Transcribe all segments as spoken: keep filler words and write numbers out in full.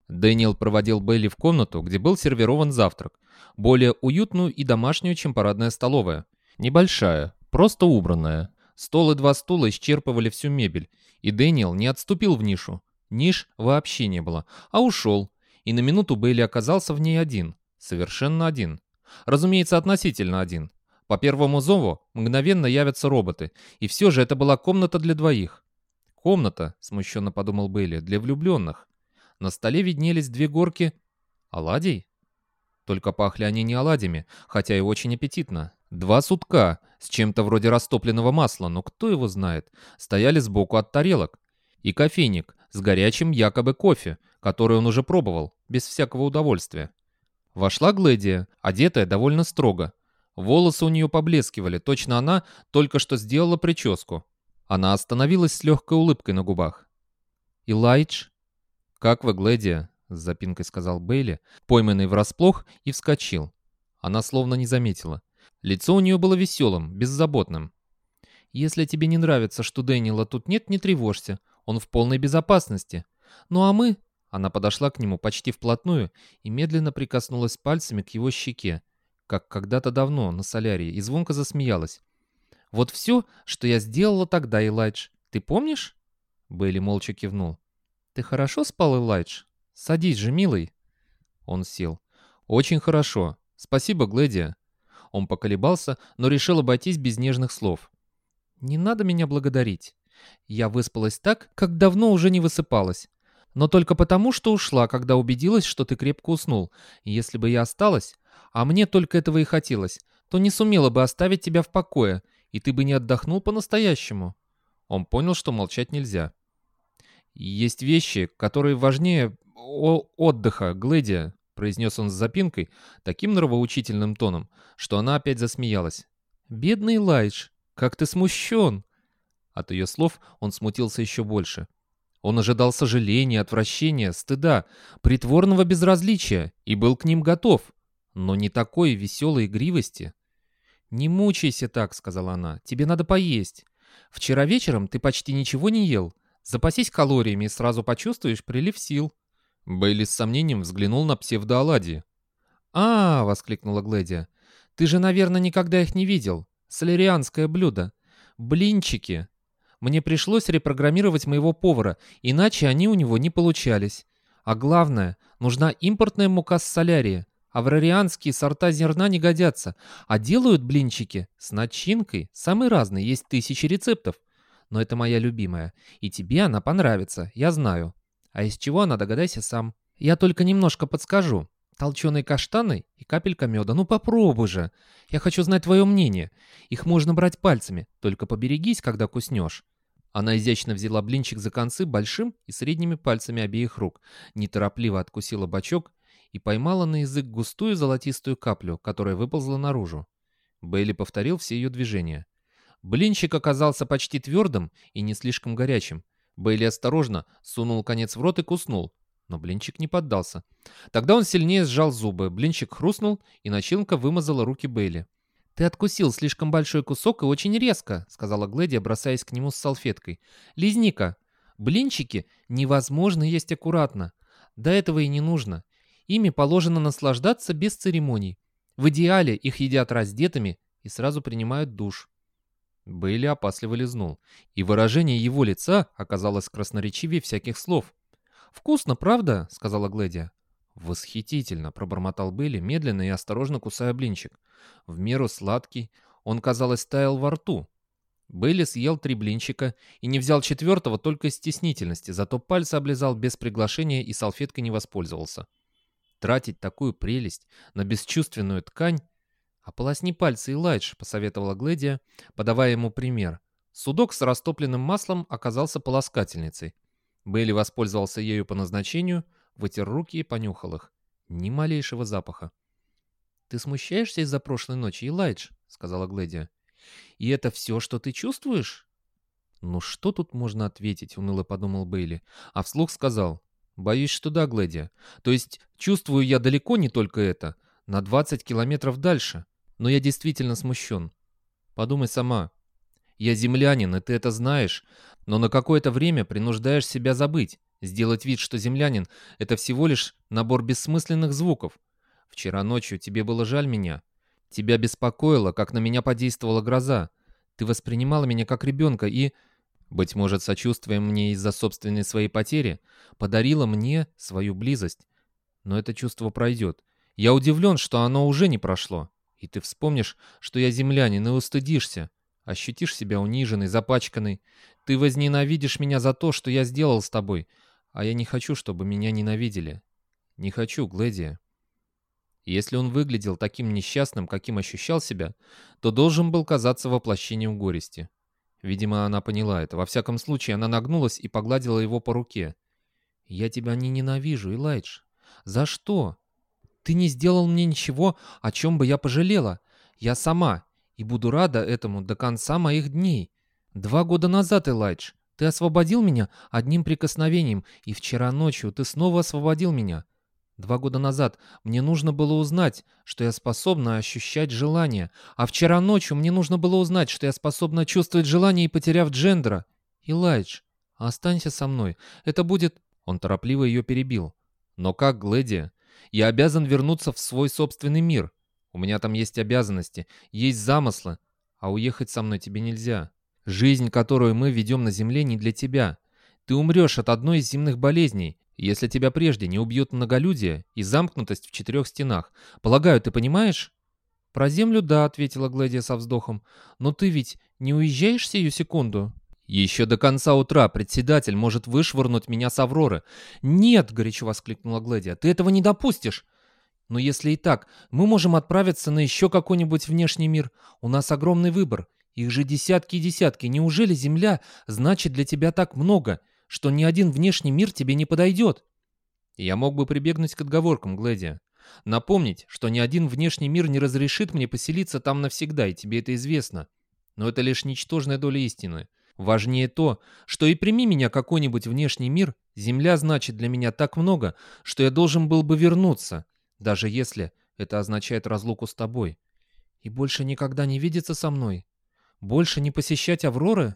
Дэниел проводил Бейли в комнату, где был сервирован завтрак. Более уютную и домашнюю, чем парадная столовая. Небольшая, просто убранная. Стол и два стула исчерпывали всю мебель, и Дэниел не отступил в нишу. Ниш вообще не было, а ушел. И на минуту Бейли оказался в ней один. Совершенно один. Разумеется, относительно один. По первому зову мгновенно явятся роботы, и все же это была комната для двоих. Комната, смущенно подумал Бейли, для влюбленных. На столе виднелись две горки оладий. Только пахли они не оладьями, хотя и очень аппетитно. Два сутка с чем-то вроде растопленного масла, но кто его знает, стояли сбоку от тарелок. И кофейник с горячим якобы кофе, который он уже пробовал, без всякого удовольствия. Вошла Глэдия, одетая довольно строго. Волосы у нее поблескивали, точно она только что сделала прическу. Она остановилась с легкой улыбкой на губах. «Илайдж?» «Как вы, Глэдия?» — с запинкой сказал Бейли, пойманный врасплох, и вскочил. Она словно не заметила. Лицо у нее было веселым, беззаботным. «Если тебе не нравится, что Дэниела тут нет, не тревожься. Он в полной безопасности. Ну а мы...» Она подошла к нему почти вплотную и медленно прикоснулась пальцами к его щеке, как когда-то давно на солярии, и звонко засмеялась. «Вот все, что я сделала тогда, Илайдж. Ты помнишь?» Бейли молча кивнул. «Ты хорошо спал, Илайдж? Садись же, милый». Он сел. «Очень хорошо. Спасибо, Глэдия». Он поколебался, но решил обойтись без нежных слов. «Не надо меня благодарить. Я выспалась так, как давно уже не высыпалась. Но только потому, что ушла, когда убедилась, что ты крепко уснул. И если бы я осталась, а мне только этого и хотелось, то не сумела бы оставить тебя в покое, и ты бы не отдохнул по-настоящему». Он понял, что молчать нельзя. «Есть вещи, которые важнее о- отдыха, Глэдия», — произнес он с запинкой, таким нравоучительным тоном, что она опять засмеялась. «Бедный Лайдж, как ты смущен!» От ее слов он смутился еще больше. Он ожидал сожаления, отвращения, стыда, притворного безразличия и был к ним готов, но не такой веселой игривости. «Не мучайся так», — сказала она, — «тебе надо поесть. Вчера вечером ты почти ничего не ел. Запасись калориями и сразу почувствуешь прилив сил». Бейли с сомнением взглянул на псевдооладьи. «А, — воскликнула Глэдия, — ты же, наверное, никогда их не видел. Солярианское блюдо. Блинчики. Мне пришлось репрограммировать моего повара, иначе они у него не получались. А главное, нужна импортная мука с солярия. Аврарианские сорта зерна не годятся, а делают блинчики с начинкой, самые разные, есть тысячи рецептов. Но это моя любимая, и тебе она понравится, я знаю. А из чего она, догадайся сам. Я только немножко подскажу. Толченые каштаны и капелька меда. Ну попробуй же. Я хочу знать твое мнение. Их можно брать пальцами, только поберегись, когда куснешь». Она изящно взяла блинчик за концы большим и средними пальцами обеих рук, неторопливо откусила бочок и поймала на язык густую золотистую каплю, которая выползла наружу. Бейли повторил все ее движения. Блинчик оказался почти твердым и не слишком горячим. Бейли осторожно сунул конец в рот и куснул, но блинчик не поддался. Тогда он сильнее сжал зубы, блинчик хрустнул, и начинка вымазала руки Бейли. «Ты откусил слишком большой кусок и очень резко», — сказала Глэдия, бросаясь к нему с салфеткой. «Лизни-ка, блинчики невозможно есть аккуратно. До этого и не нужно. Ими положено наслаждаться без церемоний. В идеале их едят раздетыми и сразу принимают душ». Бейли опасливо лизнул, и выражение его лица оказалось красноречивее всяких слов. «Вкусно, правда?» — сказала Глэдия. «Восхитительно!» — пробормотал Бейли, медленно и осторожно кусая блинчик. В меру сладкий, он, казалось, таял во рту. Бейли съел три блинчика и не взял четвертого только из стеснительности, зато пальцы облизал без приглашения и салфеткой не воспользовался. Тратить такую прелесть на бесчувственную ткань... «Ополосни пальцы, Илайдж», — посоветовала Глэдия, подавая ему пример. Судок с растопленным маслом оказался полоскательницей. Бейли воспользовался ею по назначению, вытер руки и понюхал их. Ни малейшего запаха. «Ты смущаешься из-за прошлой ночи, Илайдж?» — сказала Глэдия. «И это все, что ты чувствуешь?» «Ну что тут можно ответить?» — уныло подумал Бейли, а вслух сказал. «Боюсь, что да, Глэдия. То есть чувствую я далеко не только это, на двадцать километров дальше. Но я действительно смущен. Подумай сама. Я землянин, и ты это знаешь, но на какое-то время принуждаешь себя забыть, Сделать вид, что землянин — это всего лишь набор бессмысленных звуков. Вчера ночью тебе было жаль меня. Тебя беспокоило, как на меня подействовала гроза. Ты воспринимала меня как ребенка и, быть может, сочувствуя мне из-за собственной своей потери, подарила мне свою близость. Но это чувство пройдет. Я удивлен, что оно уже не прошло. И ты вспомнишь, что я землянин, и устыдишься. Ощутишь себя униженной, запачканной. Ты возненавидишь меня за то, что я сделал с тобой. А я не хочу, чтобы меня ненавидели. Не хочу, Гледия. Если он выглядел таким несчастным, каким ощущал себя, то должен был казаться воплощением горести. Видимо, она поняла это. Во всяком случае, она нагнулась и погладила его по руке. «Я тебя не ненавижу, Элайдж. За что? Ты не сделал мне ничего, о чем бы я пожалела. Я сама, и буду рада этому до конца моих дней. Два года назад, Элайдж, ты освободил меня одним прикосновением, и вчера ночью ты снова освободил меня. Два года назад мне нужно было узнать, что я способна ощущать желание, а вчера ночью мне нужно было узнать, что я способна чувствовать желание и потеряв Джендера. Элайдж, останься со мной. Это будет...» Он торопливо ее перебил. «Но как, Гледия? Я обязан вернуться в свой собственный мир. У меня там есть обязанности, есть замыслы, а уехать со мной тебе нельзя. Жизнь, которую мы ведем на земле, не для тебя. Ты умрешь от одной из земных болезней, если тебя прежде не убьют многолюдие и замкнутость в четырех стенах. Полагаю, ты понимаешь?» «Про землю, да», — ответила Гледия со вздохом. «Но ты ведь не уезжаешь сию секунду?» «Еще до конца утра председатель может вышвырнуть меня с Авроры». «Нет!» — горячо воскликнула Гледия. «Ты этого не допустишь!» «Но если и так, мы можем отправиться на еще какой-нибудь внешний мир. У нас огромный выбор. Их же десятки и десятки. Неужели Земля значит для тебя так много, что ни один внешний мир тебе не подойдет?» «Я мог бы прибегнуть к отговоркам, Гледия. Напомнить, что ни один внешний мир не разрешит мне поселиться там навсегда, и тебе это известно. Но это лишь ничтожная доля истины. Важнее то, что и прими меня какой-нибудь внешний мир, Земля значит для меня так много, что я должен был бы вернуться, даже если это означает разлуку с тобой. И больше никогда не видеться со мной? Больше не посещать Авроры?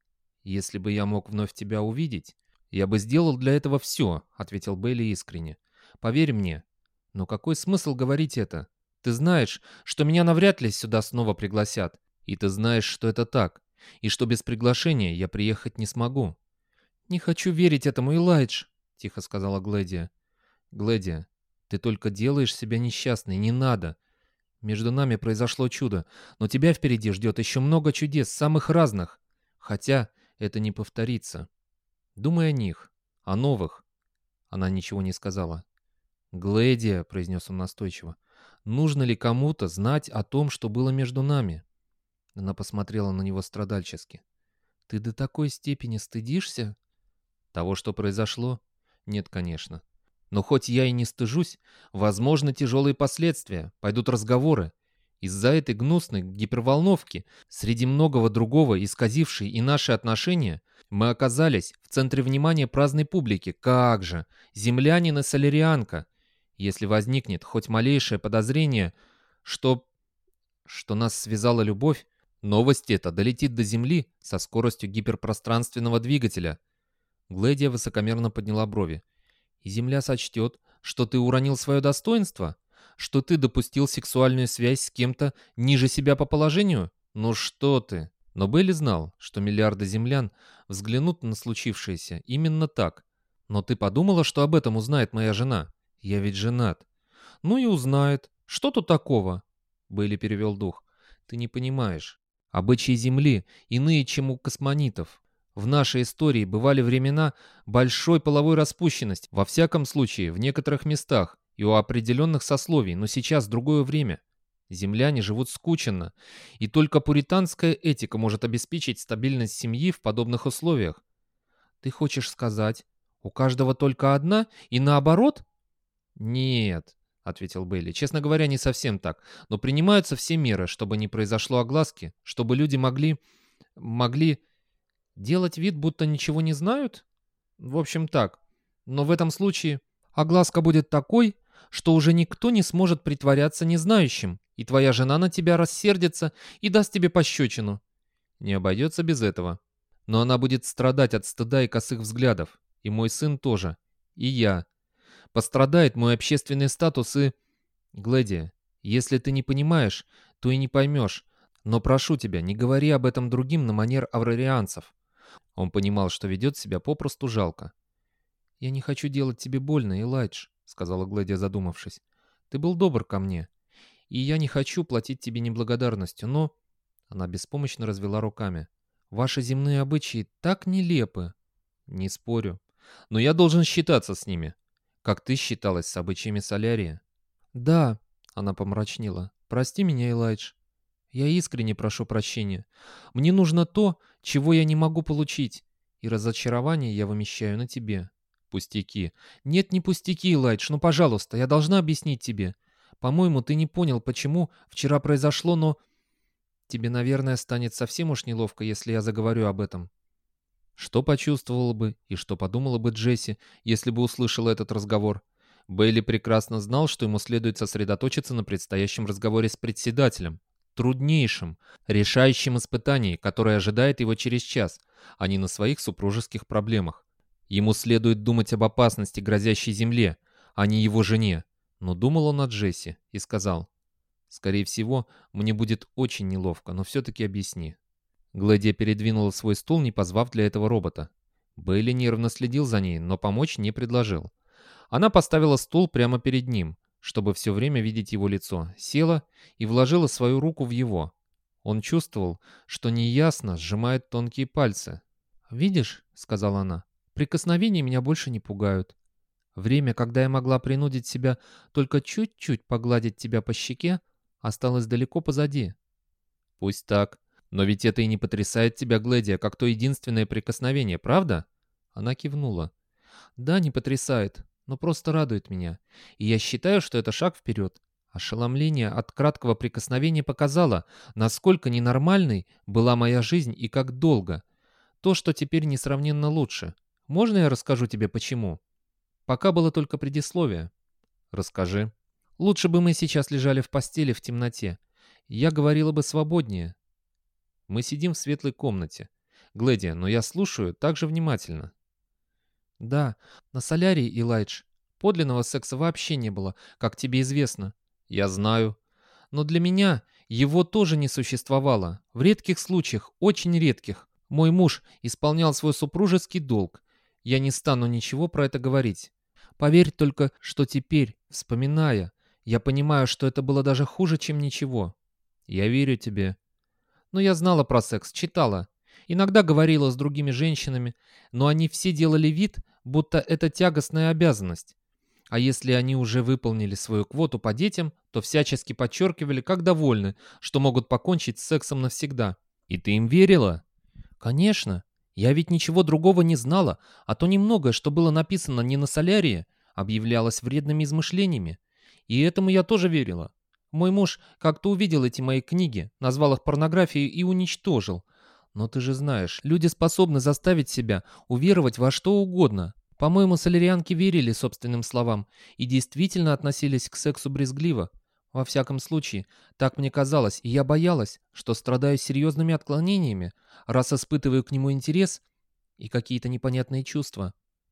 Если бы я мог вновь тебя увидеть, я бы сделал для этого все», — ответил Бейли искренне. «Поверь мне. Но какой смысл говорить это? Ты знаешь, что меня навряд ли сюда снова пригласят, и ты знаешь, что это так. И что без приглашения я приехать не смогу». «Не хочу верить этому, Элайдж», — тихо сказала Гледия. «Гледия, ты только делаешь себя несчастной, не надо. Между нами произошло чудо, но тебя впереди ждет еще много чудес, самых разных. Хотя это не повторится. Думай о них, о новых». Она ничего не сказала. «Гледия», — произнес он настойчиво, — «нужно ли кому-то знать о том, что было между нами?» Она посмотрела на него страдальчески. «Ты до такой степени стыдишься?» «Того, что произошло? Нет, конечно. Но хоть я и не стыжусь, возможны тяжелые последствия, пойдут разговоры. Из-за этой гнусной гиперволновки, среди многого другого, исказившей и наши отношения, мы оказались в центре внимания праздной публики. Как же! Землянин и солярианка! Если возникнет хоть малейшее подозрение, что... что нас связала любовь, новость эта долетит до Земли со скоростью гиперпространственного двигателя». Гледия высокомерно подняла брови. «И Земля сочтет, что ты уронил свое достоинство? Что ты допустил сексуальную связь с кем-то ниже себя по положению? Ну что ты!» Но Бейли знал, что миллиарды землян взглянут на случившееся именно так. «Но ты подумала, что об этом узнает моя жена? Я ведь женат». «Ну и узнает. Что тут такого?» Бейли перевел дух. «Ты не понимаешь. Обычаи Земли иные, чем у космонитов. В нашей истории бывали времена большой половой распущенности, во всяком случае, в некоторых местах и у определенных сословий, но сейчас другое время. Земляне живут скученно, и только пуританская этика может обеспечить стабильность семьи в подобных условиях». «Ты хочешь сказать, у каждого только одна и наоборот?» «Нет», — ответил Бейли. «Честно говоря, не совсем так, но принимаются все меры, чтобы не произошло огласки, чтобы люди могли... могли...» «Делать вид, будто ничего не знают? В общем, так. Но в этом случае огласка будет такой, что уже никто не сможет притворяться незнающим, и твоя жена на тебя рассердится и даст тебе пощечину». «Не обойдется без этого. Но она будет страдать от стыда и косых взглядов. И мой сын тоже. И я. Пострадает мой общественный статус и... Глэдия, если ты не понимаешь, то и не поймешь. Но прошу тебя, не говори об этом другим на манер аврарианцев». Он понимал, что ведет себя попросту жалко. «Я не хочу делать тебе больно, Элайдж», — сказала Глэдия, задумавшись. «Ты был добр ко мне, и я не хочу платить тебе неблагодарностью, но...» Она беспомощно развела руками. «Ваши земные обычаи так нелепы». «Не спорю. Но я должен считаться с ними, как ты считалась с обычаями Солярия». «Да», — она помрачнела. «Прости меня, Элайдж. Я искренне прошу прощения. Мне нужно то, чего я не могу получить, и разочарование я вымещаю на тебе». «Пустяки». «Нет, не пустяки, Элайдж, ну, пожалуйста, я должна объяснить тебе. По-моему, ты не понял, почему вчера произошло, но... Тебе, наверное, станет совсем уж неловко, если я заговорю об этом». Что почувствовала бы и что подумала бы Джесси, если бы услышала этот разговор? Бейли прекрасно знал, что ему следует сосредоточиться на предстоящем разговоре с председателем, труднейшем, решающем испытании, которое ожидает его через час, а не на своих супружеских проблемах. Ему следует думать об опасности, грозящей земле, а не его жене. Но думал он о Джесси и сказал: «Скорее всего, мне будет очень неловко, но все-таки объясни». Глэдия передвинула свой стул, не позвав для этого робота. Бейли нервно следил за ней, но помочь не предложил. Она поставила стул прямо перед ним, чтобы все время видеть его лицо, села и вложила свою руку в его. Он чувствовал, что неясно сжимает тонкие пальцы. «Видишь», — сказала она, — «прикосновения меня больше не пугают. Время, когда я могла принудить себя только чуть-чуть погладить тебя по щеке, осталось далеко позади». «Пусть так. Но ведь это и не потрясает тебя, Глэдия, как то единственное прикосновение, правда?» Она кивнула. «Да, не потрясает, но просто радует меня. И я считаю, что это шаг вперед. Ошеломление от краткого прикосновения показало, насколько ненормальной была моя жизнь и как долго. То, что теперь несравненно лучше. Можно я расскажу тебе, почему? Пока было только предисловие». «Расскажи». «Лучше бы мы сейчас лежали в постели в темноте. Я говорила бы свободнее». «Мы сидим в светлой комнате. Глэдия, но я слушаю так же внимательно». «Да, на Солярии, Элайдж, подлинного секса вообще не было, как тебе известно». «Я знаю». «Но для меня его тоже не существовало. В редких случаях, очень редких, мой муж исполнял свой супружеский долг. Я не стану ничего про это говорить. Поверь только, что теперь, вспоминая, я понимаю, что это было даже хуже, чем ничего». «Я верю тебе». «Но я знала про секс, читала. Иногда говорила с другими женщинами, но они все делали вид, будто это тягостная обязанность. А если они уже выполнили свою квоту по детям, то всячески подчеркивали, как довольны, что могут покончить с сексом навсегда». «И ты им верила?» «Конечно. Я ведь ничего другого не знала, а то немногое, что было написано не на Солярии, объявлялось вредными измышлениями. И этому я тоже верила. Мой муж как-то увидел эти мои книги, назвал их порнографией и уничтожил. Но ты же знаешь, люди способны заставить себя уверовать во что угодно. По-моему, солярианки верили собственным словам и действительно относились к сексу брезгливо. Во всяком случае, так мне казалось, и я боялась, что страдаю серьезными отклонениями, раз испытываю к нему интерес и какие-то непонятные чувства».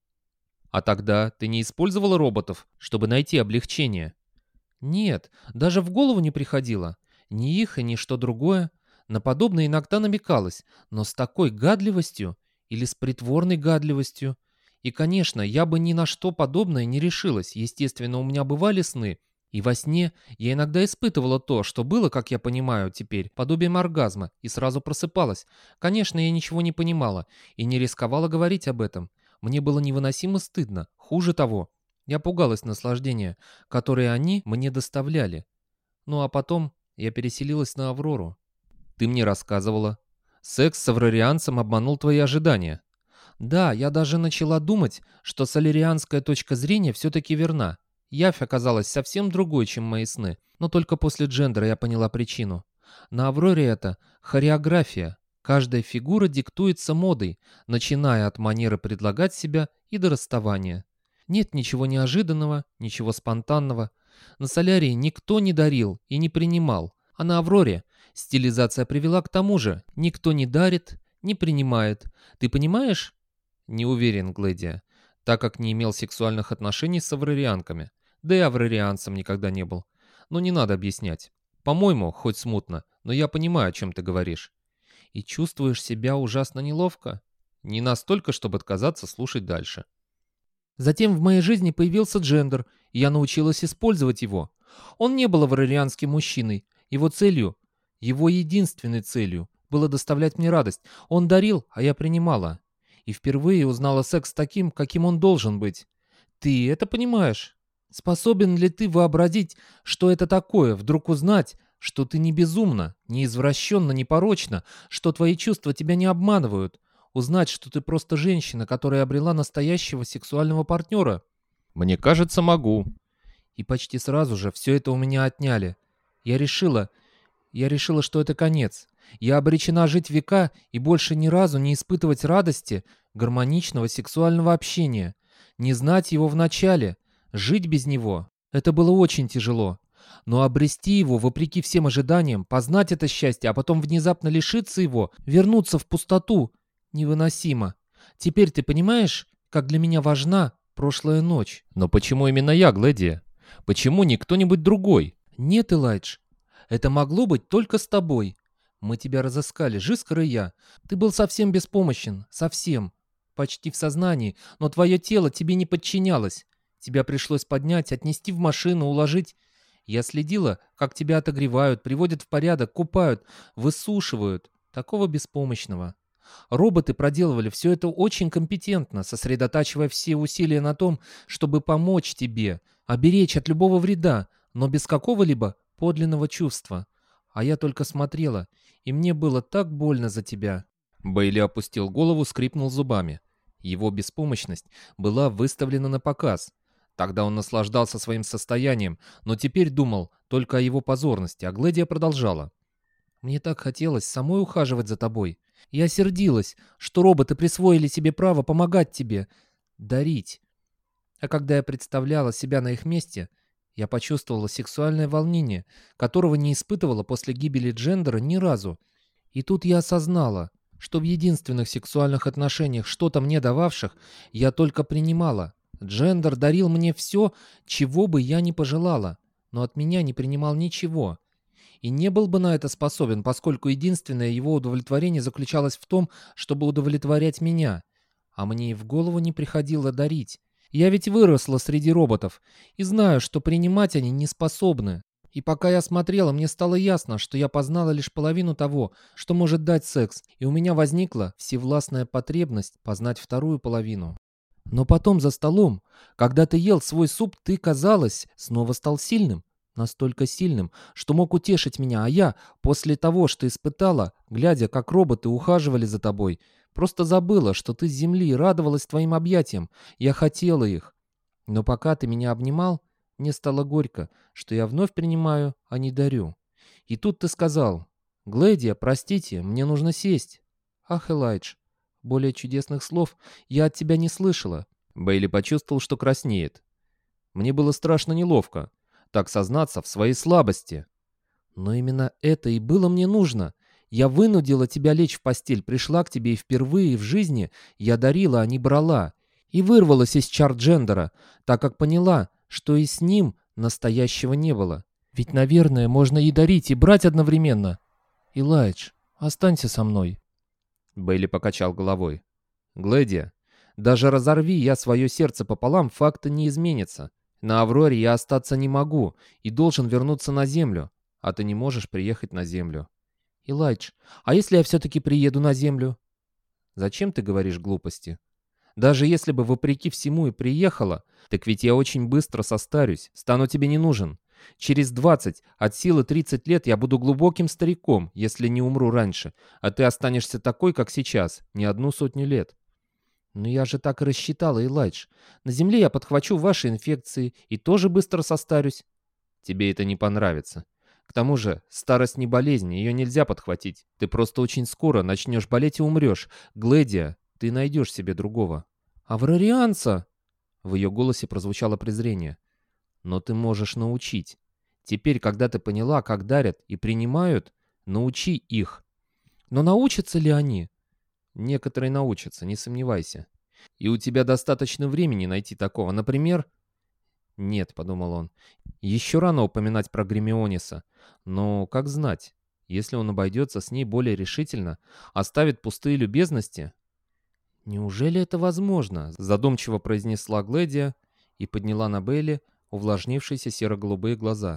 «А тогда ты не использовала роботов, чтобы найти облегчение?» «Нет, даже в голову не приходило. Ни их и ни что другое. На подобное иногда намекалось, но с такой гадливостью или с притворной гадливостью. И, конечно, я бы ни на что подобное не решилась. Естественно, у меня бывали сны, и во сне я иногда испытывала то, что было, как я понимаю теперь, подобием оргазма, и сразу просыпалась. Конечно, я ничего не понимала и не рисковала говорить об этом. Мне было невыносимо стыдно. Хуже того, я пугалась наслаждения, которое они мне доставляли. Ну а потом я переселилась на Аврору». «Ты мне рассказывала. Секс с аврарианцем обманул твои ожидания». «Да, я даже начала думать, что солярианская точка зрения все-таки верна. Явь оказалась совсем другой, чем мои сны, но только после Джендера я поняла причину. На Авроре это хореография. Каждая фигура диктуется модой, начиная от манеры предлагать себя и до расставания. Нет ничего неожиданного, ничего спонтанного. На Солярии никто не дарил и не принимал, а на Авроре стилизация привела к тому же. Никто не дарит, не принимает. Ты понимаешь?» «Не уверен, Глэдия. так как не имел сексуальных отношений с аврарианками. Да и аврарианцем никогда не был. Но не надо объяснять. По-моему, хоть смутно, но я понимаю, о чем ты говоришь. И чувствуешь себя ужасно неловко? Не настолько, чтобы отказаться слушать дальше. Затем в моей жизни появился Джендер, и я научилась использовать его. Он не был аврарианским мужчиной. Его целью, его единственной целью, было доставлять мне радость. Он дарил, а я принимала. И впервые узнала секс таким, каким он должен быть. Ты это понимаешь? Способен ли ты вообразить, что это такое, вдруг узнать, что ты не безумна, не извращенна, не порочна, что твои чувства тебя не обманывают? Узнать, что ты просто женщина, которая обрела настоящего сексуального партнера? Мне кажется, могу. И почти сразу же все это у меня отняли. Я решила, я решила, что это конец. Я обречена жить века и больше ни разу не испытывать радости гармоничного сексуального общения. Не знать его вначале, жить без него. Это было очень тяжело. Но обрести его, вопреки всем ожиданиям, познать это счастье, а потом внезапно лишиться его, вернуться в пустоту, невыносимо. Теперь ты понимаешь, как для меня важна прошлая ночь? Но почему именно я, Глэдия? Почему не кто-нибудь другой? Нет, Элайдж, это могло быть только с тобой. Мы тебя разыскали, Жискар и я. Ты был совсем беспомощен, совсем. Почти в сознании, но твое тело тебе не подчинялось. Тебя пришлось поднять, отнести в машину, уложить. Я следила, как тебя отогревают, приводят в порядок, купают, высушивают. Такого беспомощного. Роботы проделывали все это очень компетентно, сосредотачивая все усилия на том, чтобы помочь тебе, оберечь от любого вреда, но без какого-либо подлинного чувства. А я только смотрела, и мне было так больно за тебя». Бейли опустил голову, скрипнул зубами. Его беспомощность была выставлена на показ. Тогда он наслаждался своим состоянием, но теперь думал только о его позорности, а Глэдия продолжала. «Мне так хотелось самой ухаживать за тобой. Я сердилась, что роботы присвоили себе право помогать тебе, дарить. А когда я представляла себя на их месте, я почувствовала сексуальное волнение, которого не испытывала после гибели Джендера ни разу. И тут я осознала, что в единственных сексуальных отношениях, что-то мне дававших, я только принимала. Джендер дарил мне все, чего бы я ни пожелала, но от меня не принимал ничего. И не был бы на это способен, поскольку единственное его удовлетворение заключалось в том, чтобы удовлетворять меня. А мне и в голову не приходило дарить. Я ведь выросла среди роботов и знаю, что принимать они не способны. И пока я смотрела, мне стало ясно, что я познала лишь половину того, что может дать секс, и у меня возникла всевластная потребность познать вторую половину. Но потом за столом, когда ты ел свой суп, ты, казалось, снова стал сильным. Настолько сильным, что мог утешить меня, а я, после того, что испытала, глядя, как роботы ухаживали за тобой, просто забыла, что ты с земли и радовалась твоим объятиям. Я хотела их. Но пока ты меня обнимал, мне стало горько, что я вновь принимаю, а не дарю. И тут ты сказал: «Глэдия, простите, мне нужно сесть». Ах, Элайдж, более чудесных слов я от тебя не слышала. Бейли почувствовал, что краснеет. Мне было страшно неловко так сознаться в своей слабости. Но именно это и было мне нужно. Я вынудила тебя лечь в постель, пришла к тебе, и впервые в жизни я дарила, а не брала. И вырвалась из чар Джендера, так как поняла, что и с ним настоящего не было. Ведь, наверное, можно и дарить, и брать одновременно. Элайдж, останься со мной. Бейли покачал головой. Глэдия, даже разорви я свое сердце пополам, факта не изменится. На Авроре я остаться не могу и должен вернуться на Землю, а ты не можешь приехать на Землю. Элайдж, а если я все-таки приеду на Землю? Зачем ты говоришь глупости? Даже если бы вопреки всему и приехала, так ведь я очень быстро состарюсь, стану тебе не нужен. Через двадцать, от силы тридцать лет я буду глубоким стариком, если не умру раньше, а ты останешься такой, как сейчас, не одну сотню лет. Но я же так и рассчитала, Элайдж. На Земле я подхвачу ваши инфекции и тоже быстро состарюсь. Тебе это не понравится. К тому же, старость не болезнь, ее нельзя подхватить. Ты просто очень скоро начнешь болеть и умрешь. Глэдия, ты найдешь себе другого. Аврарианца! В ее голосе прозвучало презрение. Но ты можешь научить. Теперь, когда ты поняла, как дарят и принимают, научи их. Но научатся ли они? Некоторые научатся, не сомневайся. И у тебя достаточно времени найти такого. Например... «Нет», — подумал он, — «еще рано упоминать про Гермионеса. Но как знать, если он обойдется с ней более решительно, оставит пустые любезности...» «Неужели это возможно?» — задумчиво произнесла Гледия и подняла на Бейли увлажнившиеся серо-голубые глаза.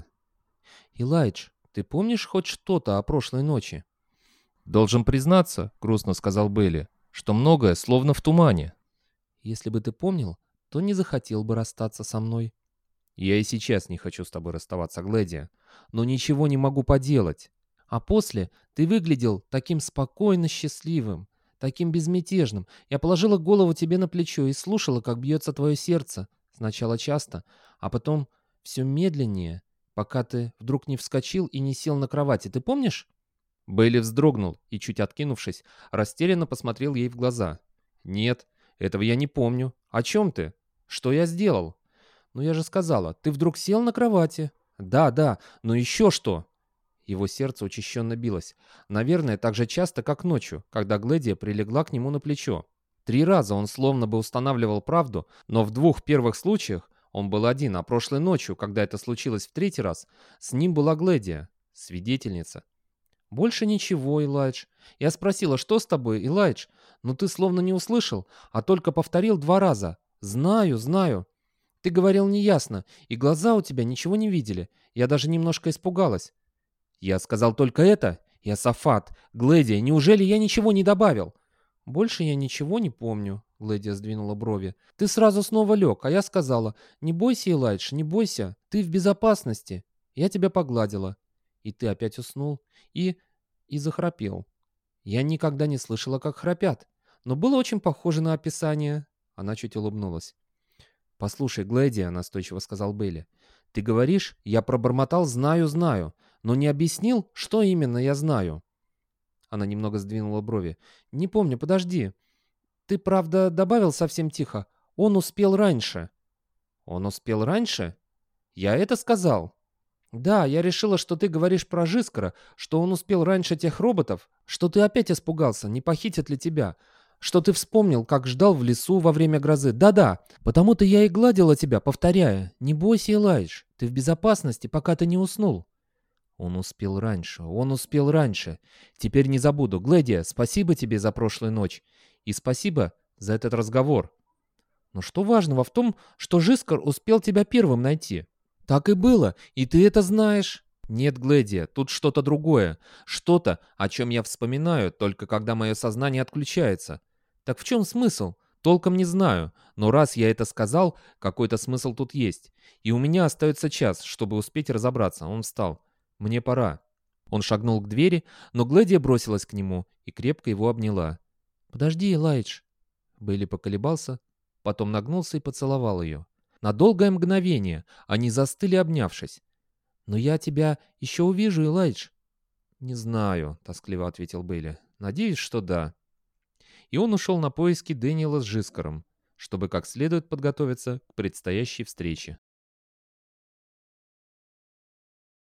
«Илайдж, ты помнишь хоть что-то о прошлой ночи?» «Должен признаться», — грустно сказал Бейли, — «что многое словно в тумане». «Если бы ты помнил, то не захотел бы расстаться со мной». «Я и сейчас не хочу с тобой расставаться, Гледия, но ничего не могу поделать. А после ты выглядел таким спокойно счастливым, таким безмятежным. Я положила голову тебе на плечо и слушала, как бьется твое сердце. Сначала часто, а потом все медленнее, пока ты вдруг не вскочил и не сел на кровати. Ты помнишь?» Бейли вздрогнул и, чуть откинувшись, растерянно посмотрел ей в глаза. «Нет, этого я не помню. О чем ты? Что я сделал?» «Ну я же сказала, ты вдруг сел на кровати». «Да, да, но еще что?» Его сердце учащенно билось. Наверное, так же часто, как ночью, когда Гледия прилегла к нему на плечо. Три раза он словно бы устанавливал правду, но в двух первых случаях он был один, а прошлой ночью, когда это случилось в третий раз, с ним была Гледия, свидетельница. «Больше ничего, Илайдж. Я спросила, что с тобой, Илайдж? Но ты словно не услышал, а только повторил два раза. Знаю, знаю. Ты говорил неясно, и глаза у тебя ничего не видели. Я даже немножко испугалась». «Я сказал только это? Иосафат, Гледия, неужели я ничего не добавил?» «Больше я ничего не помню», — Гледия сдвинула брови. «Ты сразу снова лег, а я сказала, не бойся, Илайдж, не бойся, ты в безопасности. Я тебя погладила. И ты опять уснул и... и захрапел. Я никогда не слышала, как храпят, но было очень похоже на описание». Она чуть улыбнулась. «Послушай, Гледия», — настойчиво сказал Бейли, — «ты говоришь, я пробормотал «знаю, знаю», но не объяснил, что именно я знаю». Она немного сдвинула брови. «Не помню, подожди. Ты, правда, добавил совсем тихо. Он успел раньше». «Он успел раньше? Я это сказал?» «Да, я решила, что ты говоришь про Жискара, что он успел раньше тех роботов, что ты опять испугался, не похитят ли тебя, что ты вспомнил, как ждал в лесу во время грозы. Да-да, потому-то я и гладила тебя, повторяя, не бойся, Илайдж, ты в безопасности, пока ты не уснул». Он успел раньше, он успел раньше. Теперь не забуду. Гледия, спасибо тебе за прошлую ночь. И спасибо за этот разговор. Но что важного в том, что Жискар успел тебя первым найти? Так и было, и ты это знаешь. Нет, Гледия, тут что-то другое. Что-то, о чем я вспоминаю, только когда мое сознание отключается. Так в чем смысл? Толком не знаю, но раз я это сказал, какой-то смысл тут есть. И у меня остается час, чтобы успеть разобраться. Он встал. «Мне пора». Он шагнул к двери, но Гледия бросилась к нему и крепко его обняла. «Подожди, Илайдж». Бейли поколебался, потом нагнулся и поцеловал ее. На долгое мгновение они застыли, обнявшись. «Но я тебя еще увижу, Илайдж». «Не знаю», — тоскливо ответил Бейли. «Надеюсь, что да». И он ушел на поиски Дэниела с Жискаром, чтобы как следует подготовиться к предстоящей встрече.